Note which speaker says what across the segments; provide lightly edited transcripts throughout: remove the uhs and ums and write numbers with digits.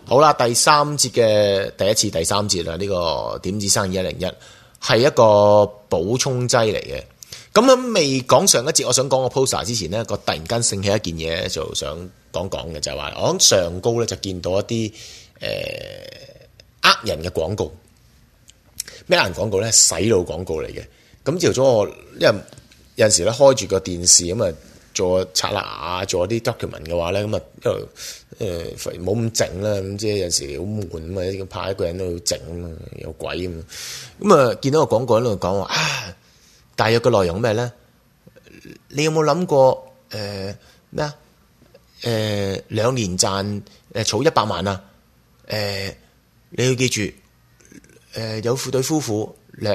Speaker 1: 好啦，第三節嘅第一次第三節啦，呢個點子生意101係一個補充劑嚟嘅。咁樣未講上一節，我想講個 poster 之前呢，我突然間醒起一件嘢，就想講嘅就係話，我喺上高咧就見到一啲呃人嘅廣告。咩人廣告咧？洗腦廣告嚟嘅。咁朝早我因為有陣時咧開住個電視咁啊，做刷牙做啲 document 嘅話咧，咁啊冇咁靜啦，咁即係有陣時好悶咁啊，怕一個人都好靜啊嘛，有鬼咁啊，見到個廣告喺度講話啊，大約嘅內容咩咧？你有冇諗過咩啊？2年賺儲100萬啊？你要記住有對夫婦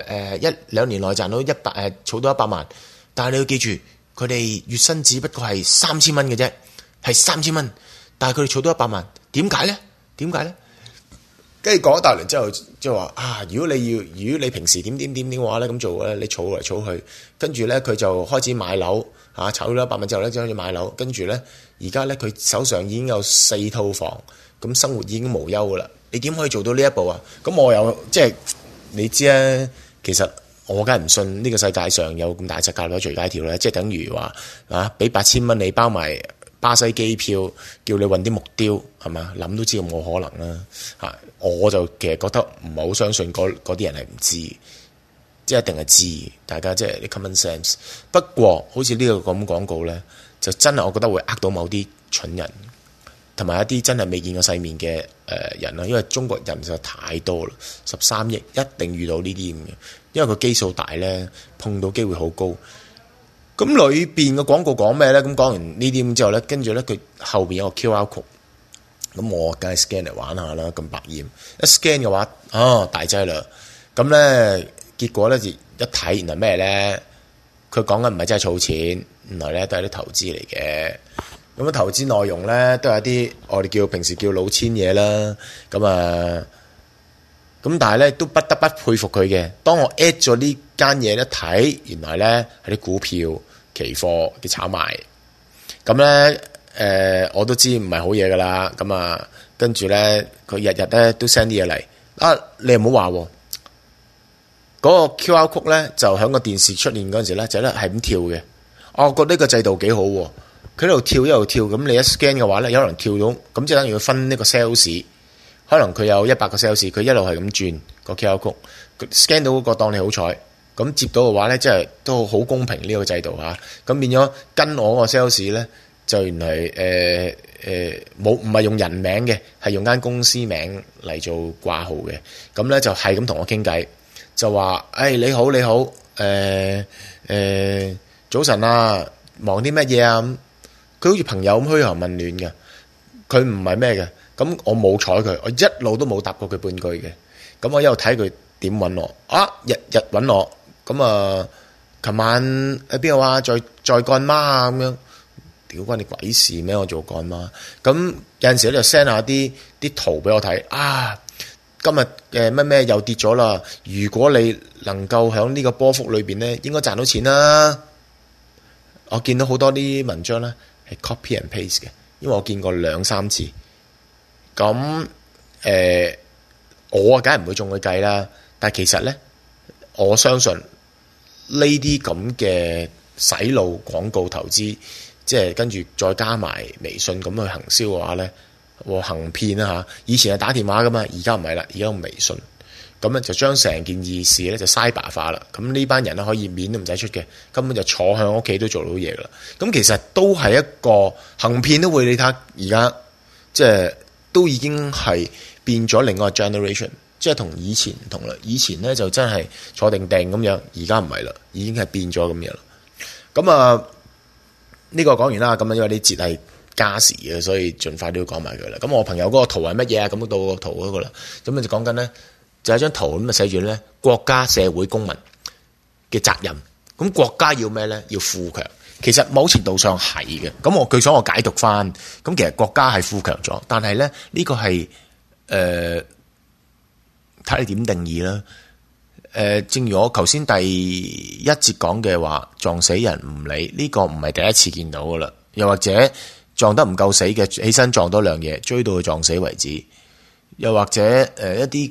Speaker 1: 2年內賺到儲到100萬，但係你要記住，佢哋月薪只不過係3000蚊嘅啫，係3000蚊，但係佢哋儲到100萬，點解咧？跟住講一大輪之後，即係話啊，如果你平時點嘅話咧，咁做咧，你儲嚟儲去，跟住咧佢就開始買樓嚇，籌咗100萬之後咧，就開始買樓，跟住咧而家咧佢手上已經有4套房，咁生活已經無憂噶啦。你點可以做到呢一步啊？咁我又即係你知啊，其實我梗係唔信呢個世界上有咁大隻蛤乸隨街跳咧，即係等於話啊，俾8000蚊你包埋巴西機票，叫你運啲木雕係嘛？諗都知冇可能啦嚇！我就其實覺得唔係好相信嗰啲人係唔知，即係一定係知，大家即係啲 common sense。不過好似呢個咁廣告咧，就真係我覺得會呃到某啲蠢人，同埋一啲真係未見過世面嘅人啦。因為中國人就太多啦，13億一定遇到呢啲咁嘅，因為個基數大咧，碰到機會好高。咁裏邊嘅廣告講咩咧？咁講完呢啲咁之後咧，跟住咧佢後邊有個 QR code，咁我梗係 scan 嚟玩下啦，咁百厭。一 scan 嘅話，大劑啦。咁咧結果咧就一睇，原來咩咧？佢講緊唔係真係儲錢，原來咧都係啲投資嚟嘅。咁投資內容咧都係一啲我哋平時叫老千嘢啦。咁咁但係咧都不得不佩服佢嘅。當我 at 咗呢間嘢一睇，原來咧係啲股票期貨嘅炒賣。咁咧我都知唔係好嘢噶啦。咁跟住咧佢日日咧都 send 啲嘢嚟。你又唔好話喎，嗰個 QR code 咧就喺個電視出現嗰陣時咧就咧係咁跳嘅。我覺得呢個制度幾好喎。佢喺度跳一路跳，咁你一 scan 嘅話咧，有可能跳到，咁即係等於要分呢個 sales。可能佢有100個 sales， 佢一路係咁轉個 QR code，scan 到嗰個當你好彩，咁接到嘅話咧，即係都好公平呢個制度嚇。咁變咗跟我個 sales 咧，就原來唔係用人名嘅，係用間公司名嚟做掛號嘅。咁咧就係咁同我傾偈，就話你好，早晨啊，忙啲乜嘢啊？佢好似朋友咁噓寒問暖嘅，佢唔係咩嘅。咁我冇睬佢，我一路都冇答過佢半句嘅。咁我一路睇佢點揾我，日日揾我。咁琴晚喺邊度啊？在幹媽啊咁樣，屌關你鬼事咩？我做幹媽。咁有陣時咧就 send 下啲圖俾我睇。今日咩又跌咗啦。如果你能夠喺呢個波幅裏邊咧，應該賺到錢啦。我見到好多啲文章咧係 copy and paste 嘅，因為我見過2-3次。咁我梗係唔會中佢計啦，但係其實咧，我相信呢啲咁嘅洗腦廣告投資，即係跟住再加埋微信咁去行銷嘅話咧，行騙啦嚇。以前係打電話噶嘛，而家唔係啦，而家用微信，咁咧就將成件事咧就 cyber 化啦。咁呢班人咧可以面都唔使出嘅，根本就坐喺屋企都做到嘢噶啦。咁其實都係一個行騙都會，你睇而家即係。都已經係變咗另外一個 generation， 即係同以前唔同啦。以前咧就真係坐定定咁樣，而家唔係啦，已經係變咗咁樣啦。咁呢個講完啦。咁因為啲節係加時嘅，所以盡快都要講埋佢啦。咁我朋友嗰個圖係乜嘢啊？咁到個圖嗰個啦。咁就講緊咧，就係張圖咁啊，寫住咧國家社會公民嘅責任。咁國家要咩咧？要富強。其實某程度上係嘅，咁據我解讀翻，咁其實國家係富強咗，但係咧呢個係睇你點定義啦。正如我頭先第一節講嘅話，撞死人唔理，呢個唔係第一次見到噶啦。又或者撞得唔夠死嘅，起身撞多兩嘢，追到佢撞死為止。 又或者一啲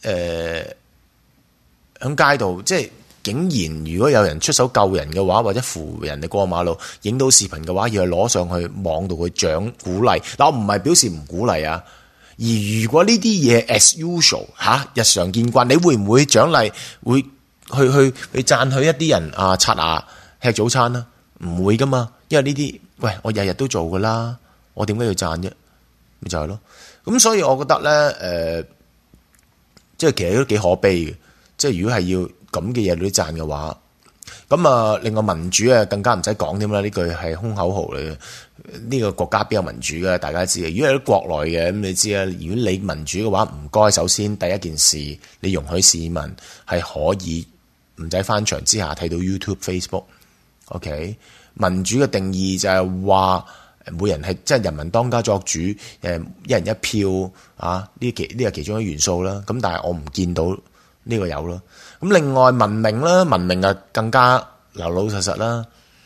Speaker 1: 喺街度，即係竟然如果有人出手救人嘅話，或者扶人哋過馬路，影到視頻嘅話，要係攞上去網度去獎鼓勵。嗱，我唔係表示唔鼓勵啊。而如果呢啲嘢 as usual 日常見慣，你會唔會獎勵？會去讚許一啲人啊刷牙吃早餐啊？唔會噶嘛，因為呢啲喂我日日都做噶啦，我點解要讚啫？咪就係咯。咁所以我覺得咧，即係其實都幾可悲嘅。即係如果係要咁嘅嘢你都讚嘅話，咁啊，另外民主啊更加唔使講添啦。呢句係空口號嚟嘅。呢個國家邊有民主嘅？大家知嘅。如果係啲國內嘅，咁你知啦。如果你民主嘅話，唔該，首先第一件事，你容許市民係可以唔使翻牆之下睇到 YouTube、Facebook。OK， 民主嘅定義就係話，每人係即係人民當家作主，一人一票啊！呢個其中一元素啦。咁但係我唔見到呢個有咯。咁另外文明啦，文明啊更加老實實啦。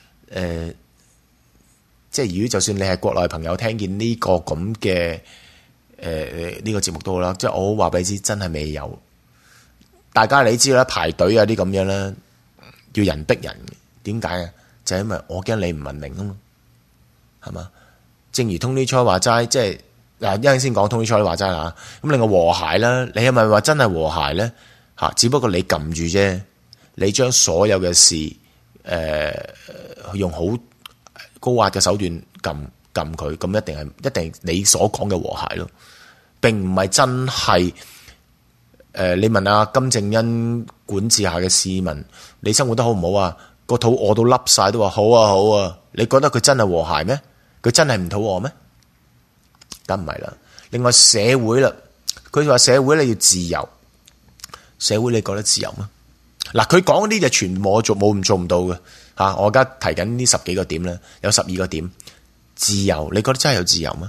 Speaker 1: 即係如果就算你係國內朋友聽見呢個咁嘅呢個節目都好啦，即係我話俾你知，真係未有。大家你知啦，排隊啊啲咁樣啦，要人逼人，點解啊？就係因為我驚你唔文明啊嘛，係嘛？正如 Tony Choi 話齋，即係嗱，一陣先講 Tony Choi 話齋啦。咁另外和諧啦，你係咪話真係和諧咧？只不過你撳住啫，你將所有嘅事用好高壓嘅手段撳佢，咁一定你所講嘅和諧咯，並唔係真係你問下金正恩管治下嘅市民，你生活得好唔好啊？個肚餓到凹晒都話好啊好啊，你覺得佢真係和諧咩？佢真係唔肚餓咩？梗唔係啦。另外社會啦，佢話社會你要自由，社會你覺得自由咩？嗱，佢講呢啲就全部我做唔到嘅。我而家提緊呢10幾個點咧，有12個點。自由，你覺得真係有自由咩？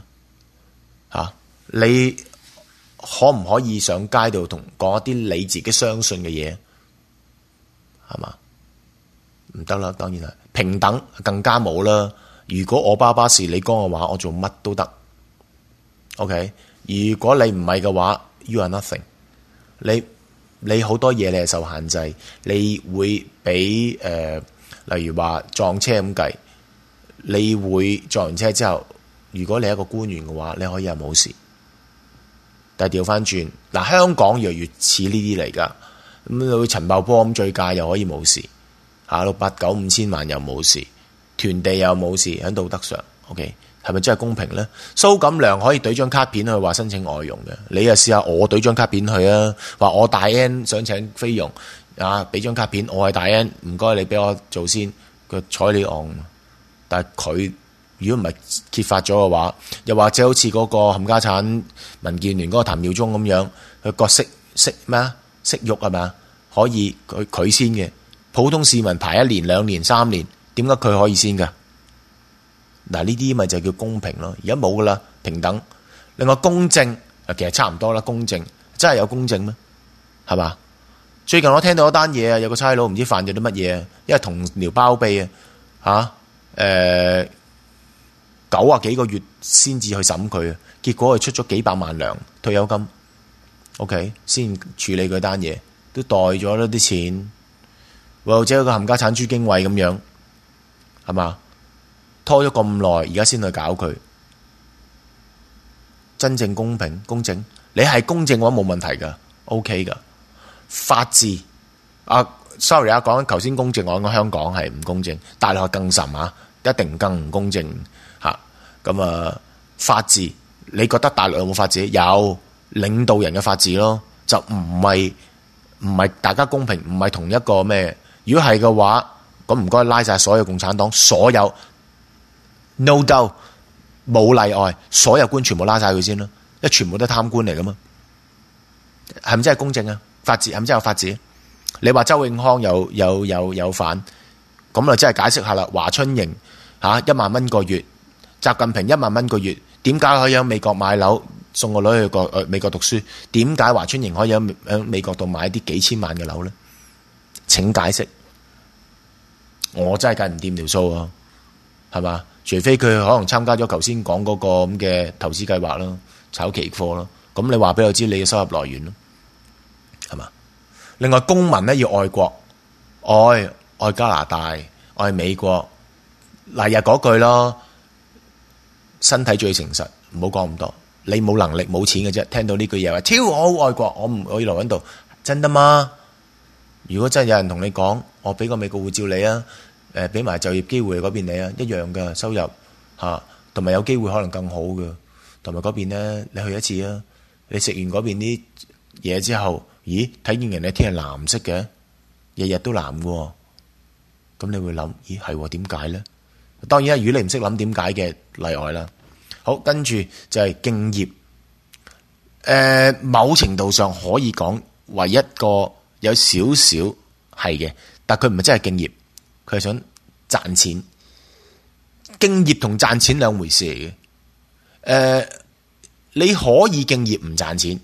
Speaker 1: 你可唔可以上街度同講一啲你自己相信嘅嘢？係嘛？唔得啦，當然係平等更加冇啦。如果我巴士你講嘅話，我做乜都得。OK， 如果你唔係嘅話 ，you are nothing。你好多嘢你係受限制，你會俾例如話撞車咁計，你會撞完車之後，如果你係一個官員嘅話，你可以係冇事。但係調翻轉，嗱，香港越嚟越似呢啲嚟噶，咁你陳茂波咁醉駕又可以冇事，下到8、9、5千萬又冇事，囤地又冇事，喺道德上 ，OK， 係咪真係公平呢？蘇錦良可以懟張卡片去話申請外傭嘅，你啊試下我懟張卡片去啊，話我大 N 想請菲傭啊，俾張卡片，我係大 N， 唔該你俾我做先，佢睬你昂。但係佢如果唔係揭發咗嘅話，又或者好似嗰個冚家產民建聯嗰個譚耀宗咁樣，佢個識咩啊？識喐係咪？可以佢先嘅，普通市民排1年、2年、3年，點解佢可以先㗎？嗱，呢啲咪就叫公平咯。而家冇噶啦，平等。另外公正，其實差唔多啦。公正真係有公正咩？係嘛？最近我聽到一單嘢啊，有個差佬唔知犯咗啲乜嘢，因為同僚包庇啊，90幾個月先至去審佢，結果佢出咗幾百萬糧退休金 ，OK 先處理佢單嘢，都袋咗咗啲錢，或者有個冚家產朱經緯咁樣，係嘛？拖咗咁耐，而家先去搞佢，真正公平公正，你係公正嘅話冇問題噶 ，OK 噶。法治sorry 啊，講緊頭先公正，我講香港係唔公正，大陸更甚啊，一定更唔公正吓。咁法治，你覺得大陸有冇法治？有，領導人嘅法治咯，就唔係大家公平，唔係同一個咩？如果係嘅話，咁唔該拉晒所有共產黨，所有 no doubt 冇例外，所有官全部拉晒佢先啦，因為全部都係貪官嚟噶嘛，係咪真係公正啊？法治係咪真係有法治？你話周永康有反，咁啊真係解釋下啦。華春瑩1萬蚊個月，習近平1萬蚊個月，點解可以喺美國買樓送個女去美國讀書？點解華春瑩可以喺美國度買啲幾千萬嘅樓呢？請解釋，我真係計唔掂條數啊，係嘛？除非佢可能參加咗頭先講嗰個咁嘅投資計劃咯，炒期貨咯， 咁你話俾我知你嘅收入來源咯，係嘛？另外公民咧要愛國，愛加拿大，愛美國，嗱又嗰句咯，身體最誠實，唔好講咁多。你冇能力冇錢嘅啫，聽到呢句嘢話，超我好愛國，我要留喺度，真得嗎？如果真係有人同你講，我俾個美國護照你啊，俾埋就業機會嗰邊你啊，一樣嘅收入嚇，同埋有機會可能更好嘅，同埋嗰邊咧你去一次啊，你食完嗰邊啲嘢之後，咦睇見人哋天係藍色嘅，日日都藍嘅，咁你會諗，咦係點解咧？當然啦，如果你唔識諗點解嘅例外啦。好，跟住就係敬業。某程度上可以講，唯一個有少少係嘅，但佢唔係真係敬業，佢係想賺錢。敬業同賺錢兩回事嚟嘅。你可以敬業唔賺錢，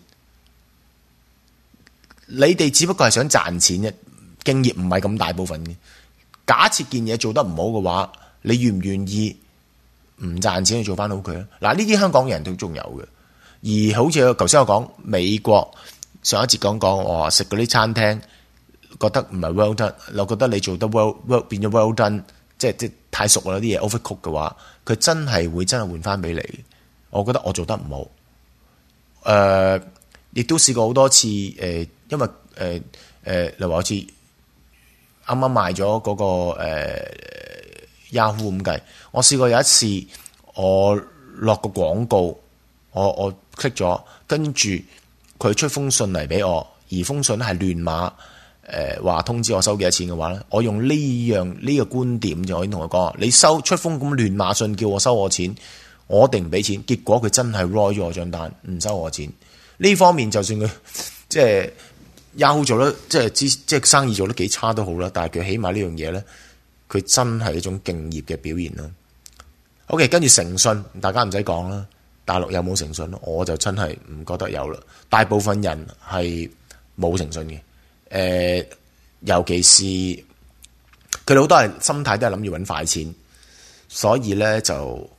Speaker 1: 你哋只不過係想賺錢啫。敬業唔係咁大部分嘅。假設件嘢做得唔好嘅話，你願唔願意唔賺錢去做翻好佢咧？嗱，呢啲香港人都仲有嘅。而好似頭先我講美國上一節講我話食嗰啲餐廳覺得唔係 well done， 我覺得你做得 well 變咗 well done， 即係太熟啦啲嘢 overcook 嘅話，佢真係換翻俾你。我覺得我做得唔好，亦都試過好多次，因為例如話好似啱啱賣咗嗰個Yahoo 咁計，我試過有一次我落個廣告，我 click 咗，跟住佢出封信嚟俾我，而封信係亂碼，話通知我收幾多錢嘅話咧，我用呢個觀點就可以同佢講，你出封咁亂碼信叫我收我錢，我一定唔俾錢。結果佢真係 roll 咗我張單，唔收我錢。呢方面就算佢即係 Yahoo 做得即係生意做得幾差都好啦，但係佢起碼呢樣嘢咧，佢真係一種敬業嘅表現啦。OK， 跟住誠信，大家唔使講啦。大陸有冇誠信？我就真係唔覺得有啦。大部分人係冇誠信嘅，尤其是佢哋好多係心態都係諗住揾快錢，所以咧就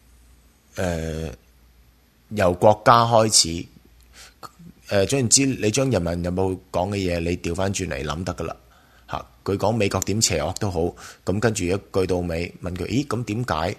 Speaker 1: 由國家開始，總言之，你將人民有冇講嘅嘢，你調翻轉嚟諗得噶啦嚇。佢講美國點邪惡都好，咁跟住一句到尾問佢，咦咁點解？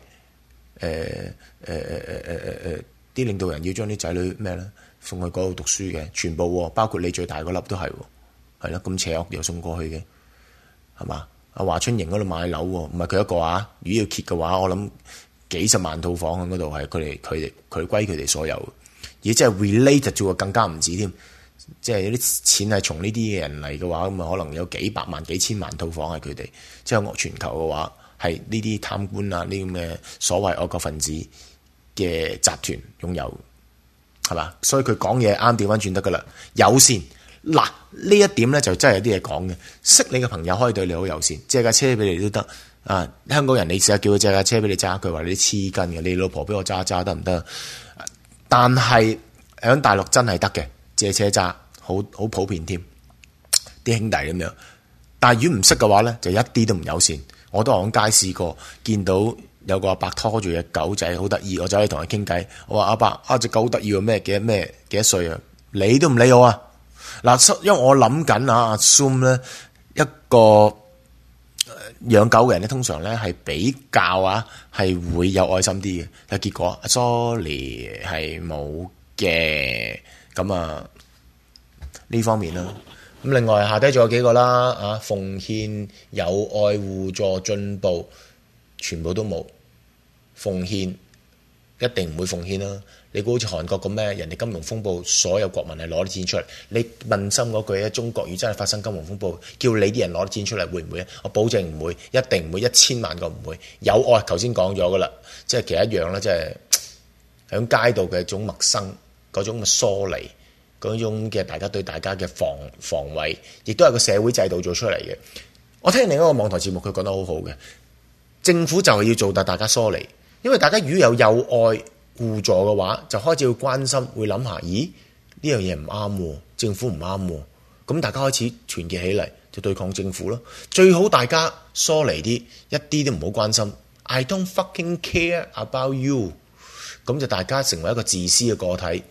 Speaker 1: 啲領導人要將啲仔女咩咧送去嗰度讀書嘅，全部包括你最大嗰粒都係，係啦，咁邪惡又送過去嘅，係嘛？阿華春瑩嗰度買樓，唔係佢一個啊，如果要揭嘅話，我諗幾十萬套房喺嗰度係佢歸佢哋所有，而即係 related 做更加唔止添，即係啲錢係從呢啲人嚟嘅話，咁啊可能有幾百萬、幾千萬套房係佢哋，即係全球嘅話。係呢啲貪官啊，呢啲咁嘅所謂愛國分子嘅集團擁有，係嘛？所以佢講嘢啱調翻轉得噶啦。友善嗱呢一點咧就真係有啲嘢講嘅。識你嘅朋友可以對你好友善，借架車俾你都得啊。香港人你試下叫佢借架車俾你揸，佢話你黐筋嘅，你老婆俾我揸得唔得？但係喺大陸真係得嘅，借車揸好普遍添，啲兄弟咁樣。但係如果唔識嘅話咧，就一啲都唔友善。我都喺街試過，見到有個阿伯拖住隻狗仔，好得意，我走去同佢傾偈。我話阿伯，隻狗好得意喎，咩幾多歲啊？你都唔理我啊！嗱，因為我諗緊阿 Zoom 咧，一個養狗嘅人咧，通常咧係比較係會有愛心啲嘅。但結果 sorry 係冇嘅，咁呢方面啦。咁另外下低仲有幾個啦，奉獻、友愛、互助、進步，全部都冇。奉獻一定唔會奉獻啦。你估好似韓國咁咩？人哋金融風暴，所有國民係攞啲錢出嚟。你問心嗰句咧，中國如果真係發生金融風暴，叫你啲人攞啲錢出嚟，會唔會啊？我保證唔會，一定唔會，1000萬個唔會。友愛頭先講咗噶啦，即係其實一樣啦，即係喺街道嘅一種陌生，嗰種嘅疏離。嗰種嘅大家對大家嘅防衛，亦都係個社會制度做出嚟嘅。我聽另一個網台節目，佢講得好好嘅，政府就係要做大家疏離，因為大家如果有友愛互助嘅話，就開始會關心，會諗下，咦呢樣嘢唔啱，政府唔啱，咁大家開始團結起嚟就對抗政府咯。最好大家疏離啲，一啲都唔好關心。I don't fucking care about you， 咁就大家成為一個自私嘅個體。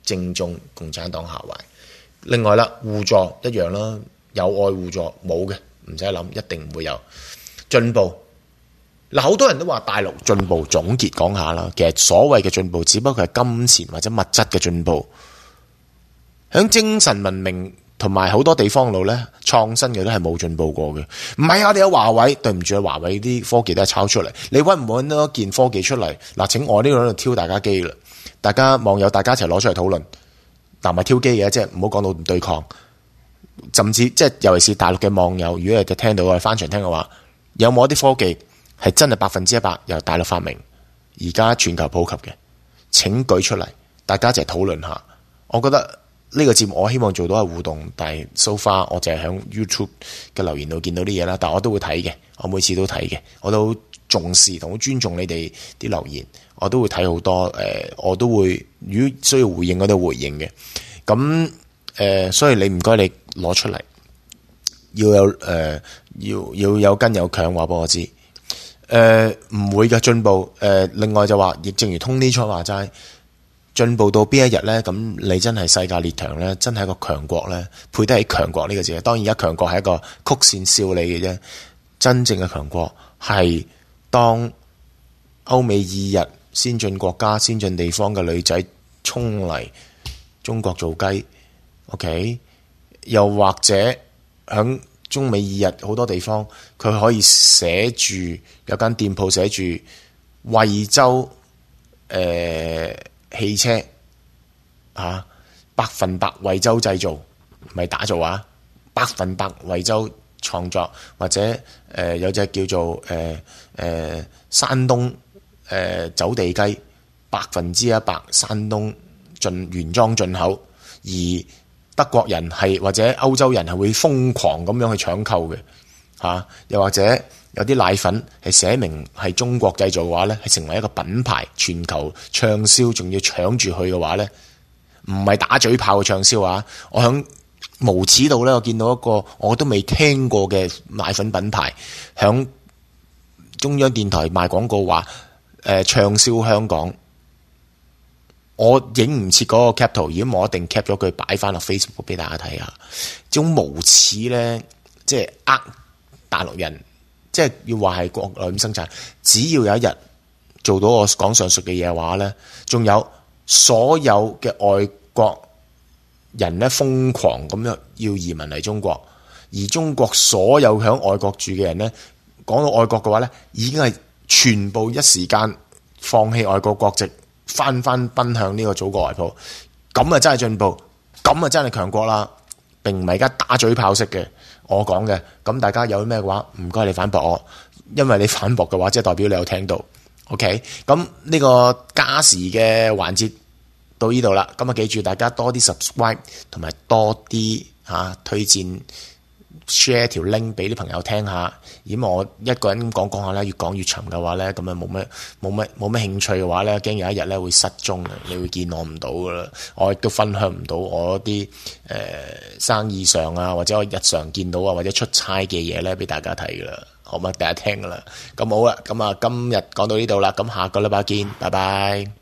Speaker 1: 正中共產黨下懷。另外啦，互助一樣啦，有愛互助冇嘅唔使諗，一定唔會有進步。嗱，好多人都話大陸進步，總結講下啦。其實所謂嘅進步，只不過係金錢或者物質嘅進步。響精神文明同埋好多地方度呢，創新嘅都係冇進步過嘅。唔係我哋有華為，對唔住啊，華為啲科技都係抄出嚟。你搵唔搵到一件科技出嚟？嗱，請我呢度挑大家機啦，大家網友大家一齊攞出嚟討論。但係挑機嘅，即係唔好講到唔對抗。甚至即係尤其是大陸嘅網友，如果係聽到我哋翻牆聽嘅話，有冇一啲科技係真係100%由大陸發明，而家全球普及嘅？請舉出嚟，大家一齊討論下。我覺得呢個節目我希望做到係互動，但係 so far 我淨係喺 YouTube 嘅留言度見到啲嘢啦。但我都會睇嘅，我每次都睇嘅，我都好重視同好尊重你哋啲留言，我都會睇好多。我都會如果需要回應，我都回應嘅。咁所以你唔該你攞出嚟，要有根有強，話俾我知。唔會嘅進步。另外就話，亦正如 Tony Choi話齋，進步到邊一日呢？咁你真係世界列強呢，真係一個強國呢，配得起強國呢個字。當然而家強國係一個曲線笑你嘅啫，真正嘅強國係當歐美2日先進國家、先進地方嘅女仔衝嚟中國做雞。OK， 又或者響中美2日好多地方，佢可以寫住有間店鋪寫住惠州汽車100%惠州製造，唔係打造啊，100%惠州創作，或者有隻叫做山東走地雞100%山東原裝進口，而德國人係或者歐洲人係會瘋狂咁樣去搶購嘅，又或者有啲奶粉係寫明係中國製造嘅話呢，係成為一個品牌，全球暢銷，仲要搶住去嘅話呢，唔係打嘴炮嘅暢銷啊！我響無恥度呢，我見到一個我都未聽過嘅奶粉品牌，響中央電台賣廣告話暢銷香港。我影唔切嗰個 cap 圖，如果我一定 cap 咗佢擺翻落 Facebook 俾大家睇下。這種無恥呢，即係大陸人，即係要話係國內生產。只要有一日做到我講上述嘅嘢嘅話呢，仲有所有嘅外國人呢，瘋狂咁樣要移民嚟中國，而中國所有響外國住嘅人呢，講到外國嘅話呢，已經係全部一時間放棄外國國籍，翻奔向呢個祖國懷抱。咁啊真係進步，咁啊真係強國啦，並唔係而家打嘴炮式嘅我講嘅。咁大家有咩嘅話，唔該你反駁我，因為你反駁嘅話，即係代表你有聽到。OK， 咁呢個加時嘅環節到呢度啦。咁啊記住大家多啲 subscribe 同埋多啲推薦 share 條 link 俾啲朋友聽下。咁我一個人咁講下咧，越講越沉嘅話咧，咁啊冇乜興趣嘅話咧，驚有一日咧會失蹤嘅，你會見我唔到噶啦。我亦都分享唔到我啲生意上啊，或者我日常見到啊，或者出差嘅嘢咧俾大家睇噶啦，好嗎？大家聽噶啦。咁好啦，咁啊今日講到呢度啦，咁下個禮拜見，拜拜。